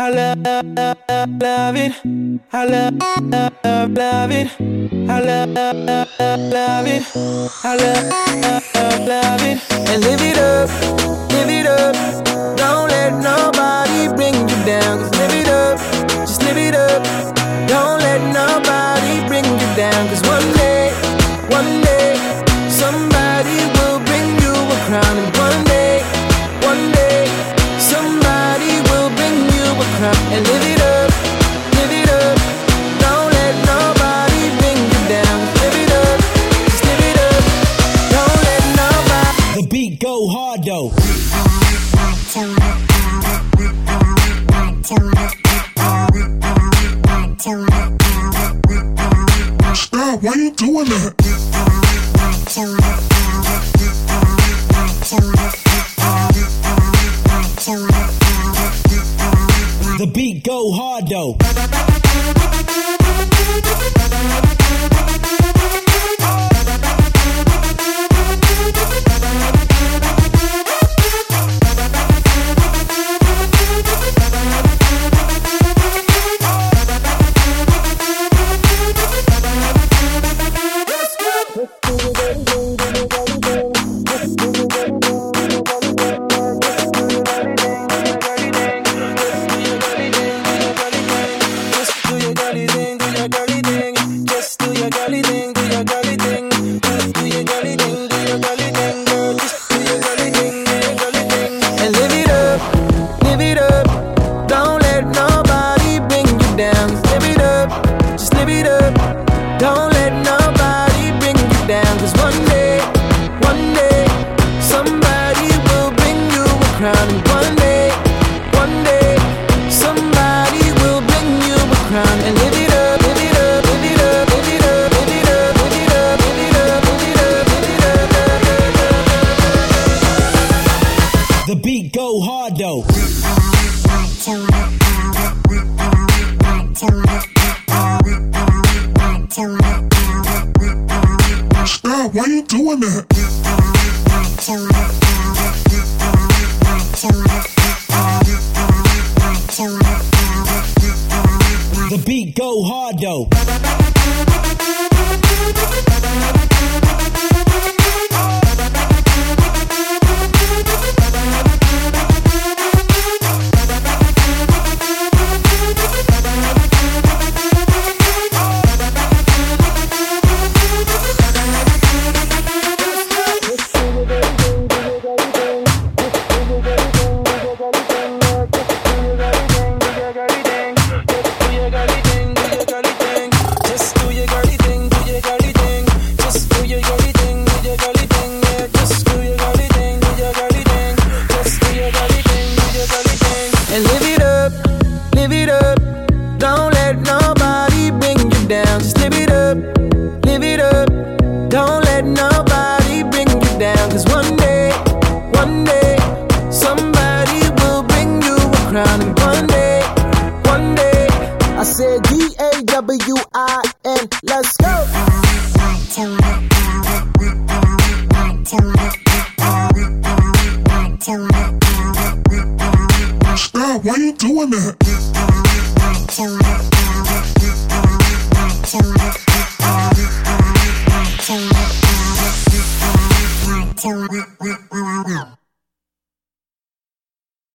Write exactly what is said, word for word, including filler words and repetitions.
I love, love, love it. I love, love, love it. I love, love, love it. I love, love, love it. And live it up, live it up. Don't let nobody bring you down. Just live it up, just live it up. Don't let nobody bring you down. Cause one day, one day, somebody will bring you a crown. And one day, one day, somebody will bring you a crown. And live it up, live it up. Don't let nobody bring you down. Live it up, just live it up. Don't let nobody. The beat go hard though. Stop, why you doing that? The beat go hard though. Don't let nobody bring you down. Cause one day, one day, somebody will bring you a crown. And one day, one day, somebody will bring you a crown. And live it up, live it up, live it up, live it up, live it up, live it up, live it up, live it up, live it up. The beat go hard though. Stop, why you doing that? The beat go hard though. And live it up, live it up. Don't let nobody bring you down. Just live it up, live it up. Don't let nobody bring you down. Cause one day, one day, somebody will bring you a crown. And one day, one day, I said D A W I N, let's go. Stop, why you doing that? Till